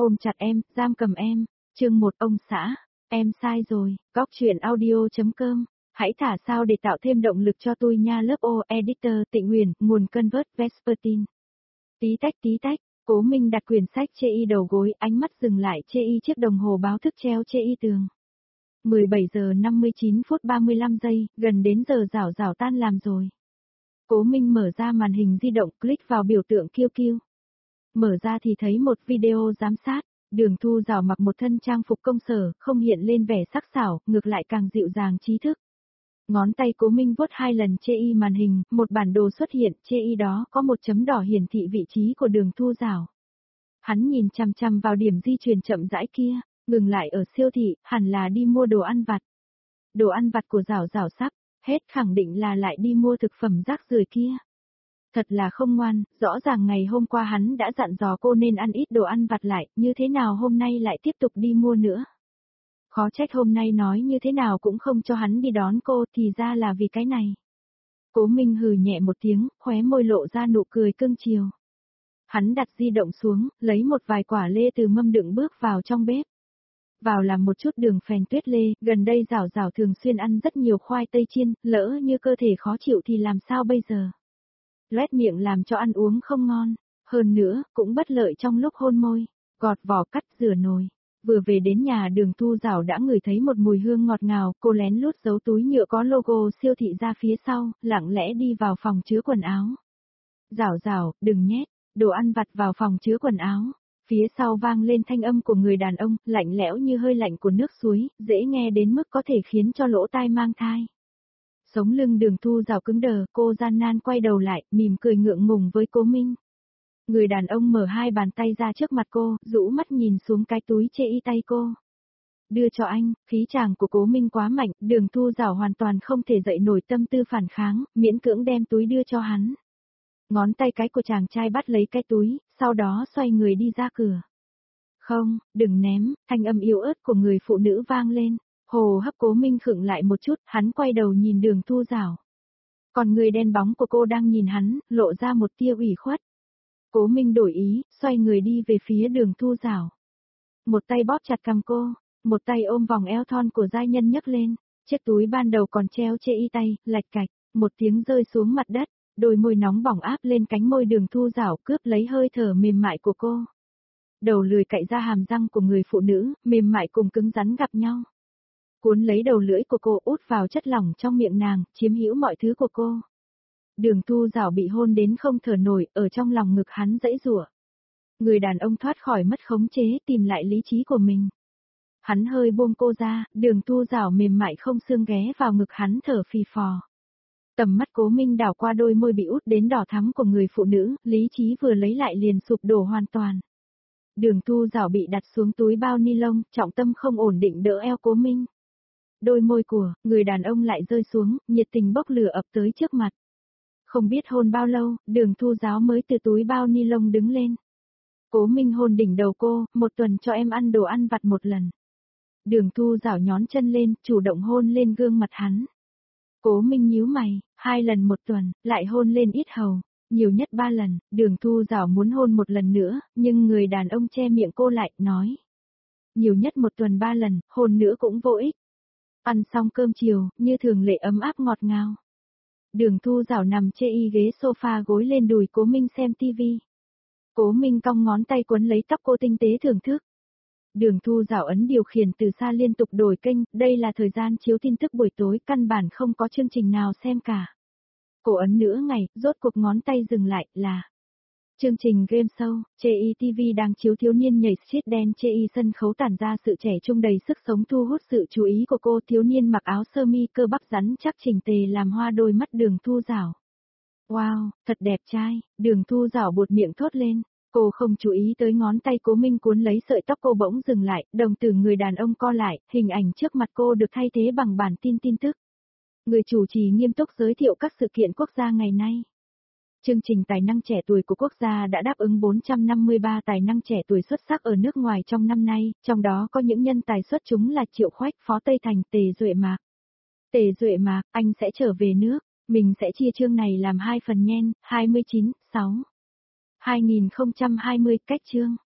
ôm chặt em, giam cầm em. Chương 1 ông xã, em sai rồi, góc truyện audio.com. Hãy thả sao để tạo thêm động lực cho tôi nha. Lớp O Editor Tịnh Huyền, nguồn Convert Vespertine. Tí tách, Cố Minh đặt quyển sách chê y đầu gối, ánh mắt dừng lại chê y chiếc đồng hồ báo thức treo chê y tường. 17 giờ 59 phút 35 giây, gần đến giờ rảo rảo tan làm rồi. Cố Minh mở ra màn hình di động, click vào biểu tượng QQ. Mở ra thì thấy một video giám sát, Đường Thu Dảo mặc một thân trang phục công sở, không hiện lên vẻ sắc sảo, ngược lại càng dịu dàng trí thức. Ngón tay Cố Minh vuốt 2 lần chê y màn hình, một bản đồ xuất hiện, chê y đó có một chấm đỏ hiển thị vị trí của Đường Thu Dảo. Hắn nhìn chằm chằm vào điểm di chuyển chậm rãi kia, ngừng lại ở siêu thị, hẳn là đi mua đồ ăn vặt. Đồ ăn vặt của Dảo Dảo sắp hết, khẳng định là lại đi mua thực phẩm rác rưởi kia. Thật là không ngoan, rõ ràng ngày hôm qua hắn đã dặn dò cô nên ăn ít đồ ăn vặt lại, như thế nào hôm nay lại tiếp tục đi mua nữa. Khó trách hôm nay nói như thế nào cũng không cho hắn đi đón cô, thì ra là vì cái này. Cố Minh hừ nhẹ một tiếng, khóe môi lộ ra nụ cười cưng chiều. Hắn đặt di động xuống, lấy một vài quả lê từ mâm đựng bước vào trong bếp. Vào làm một chút đường phèn tuyết lê, gần đây Dảo Dảo thường xuyên ăn rất nhiều khoai tây chiên, lỡ như cơ thể khó chịu thì làm sao bây giờ? Loét miệng làm cho ăn uống không ngon, hơn nữa, cũng bất lợi trong lúc hôn môi. Gọt vỏ cắt rửa nồi. Vừa về đến nhà Đường Thu Dảo đã ngửi thấy một mùi hương ngọt ngào, cô lén lút giấu túi nhựa có logo siêu thị ra phía sau, lặng lẽ đi vào phòng chứa quần áo. Dảo Dảo, đừng nhét đồ ăn vặt vào phòng chứa quần áo. Phía sau vang lên thanh âm của người đàn ông, lạnh lẽo như hơi lạnh của nước suối, dễ nghe đến mức có thể khiến cho lỗ tai mang thai. Sống lưng Đường Thu Dảo cứng đờ, cô gian nan quay đầu lại, mỉm cười ngượng ngùng với Cố Minh. Người đàn ông mở 2 bàn tay ra trước mặt cô, rũ mắt nhìn xuống cái túi chê y tay cô. Đưa cho anh, khí chàng của Cố Minh quá mạnh, Đường Thu Dảo hoàn toàn không thể dậy nổi tâm tư phản kháng, miễn cưỡng đem túi đưa cho hắn. Ngón tay cái của chàng trai bắt lấy cái túi, sau đó xoay người đi ra cửa. Không, đừng ném, thanh âm yếu ớt của người phụ nữ vang lên. Hồ hấp Cố Minh khựng lại một chút, hắn quay đầu nhìn Đường Thu Dảo. Còn người đen bóng của cô đang nhìn hắn, lộ ra một tia ủy khuất. Cố Minh đổi ý, xoay người đi về phía Đường Thu Dảo. Một tay bóp chặt cằm cô, một tay ôm vòng eo thon của giai nhân nhấc lên. Chiếc túi ban đầu còn treo chê y tay, lạch cạch, một tiếng rơi xuống mặt đất, đôi môi nóng bỏng áp lên cánh môi Đường Thu Dảo cướp lấy hơi thở mềm mại của cô. Đầu lười cạy ra hàm răng của người phụ nữ, mềm mại cùng cứng rắn gặp nhau. Cuốn lấy đầu lưỡi của cô út vào chất lỏng trong miệng nàng, chiếm hữu mọi thứ của cô. Đường Thu Dảo bị hôn đến không thở nổi, ở trong lòng ngực hắn dãy rủa. Người đàn ông thoát khỏi mất khống chế, tìm lại lý trí của mình. Hắn hơi buông cô ra, Đường Thu Dảo mềm mại không xương ghé vào ngực hắn thở phì phò. Tầm mắt Cố Minh đảo qua đôi môi bị út đến đỏ thắm của người phụ nữ, lý trí vừa lấy lại liền sụp đổ hoàn toàn. Đường Thu Dảo bị đặt xuống túi bao ni lông, trọng tâm không ổn định đỡ eo Cố Minh. Đôi môi của người đàn ông lại rơi xuống, nhiệt tình bốc lửa ập tới trước mặt. Không biết hôn bao lâu, Đường Thu Dảo mới từ túi bao ni lông đứng lên. Cố Minh hôn đỉnh đầu cô, 1 tuần cho em ăn đồ ăn vặt 1 lần. Đường Thu Dảo nhón chân lên, chủ động hôn lên gương mặt hắn. Cố Minh nhíu mày, 2 lần 1 tuần, lại hôn lên yết hầu, nhiều nhất 3 lần, Đường Thu Dảo muốn hôn 1 lần nữa, nhưng người đàn ông che miệng cô lại, nói. Nhiều nhất 1 tuần 3 lần, hôn nữa cũng vô ích. Ăn xong cơm chiều, như thường lệ ấm áp ngọt ngào. Đường Thu Dảo nằm chê y ghế sofa gối lên đùi Cố Minh xem tivi. Cố Minh cong ngón tay quấn lấy tóc cô tinh tế thưởng thức. Đường Thu Dảo ấn điều khiển từ xa liên tục đổi kênh, đây là thời gian chiếu tin tức buổi tối, căn bản không có chương trình nào xem cả. Cô ấn nửa ngày, rốt cuộc ngón tay dừng lại, là chương trình game show, chê y TV đang chiếu thiếu niên nhảy street dance chê y sân khấu tản ra sự trẻ trung đầy sức sống thu hút sự chú ý của cô. Thiếu niên mặc áo sơ mi cơ bắp rắn chắc chỉnh tề làm hoa đôi mắt Đường Thu Dảo. Wow, thật đẹp trai, Đường Thu Dảo buột miệng thốt lên. Cô không chú ý tới ngón tay Cố Minh cuốn lấy sợi tóc cô bỗng dừng lại, đồng tử người đàn ông co lại, hình ảnh trước mặt cô được thay thế bằng bản tin tức. Người chủ trì nghiêm túc giới thiệu các sự kiện quốc gia ngày nay. Chương trình tài năng trẻ tuổi của quốc gia đã đáp ứng 453 tài năng trẻ tuổi xuất sắc ở nước ngoài trong năm nay, trong đó có những nhân tài xuất chúng là Triệu Khoách, Phó Tây Thành, Tề Duệ Mạc. Tề Duệ Mạc, anh sẽ trở về nước, mình sẽ chia chương này làm 2 phần nhen, 29/6. 2020 cách chương.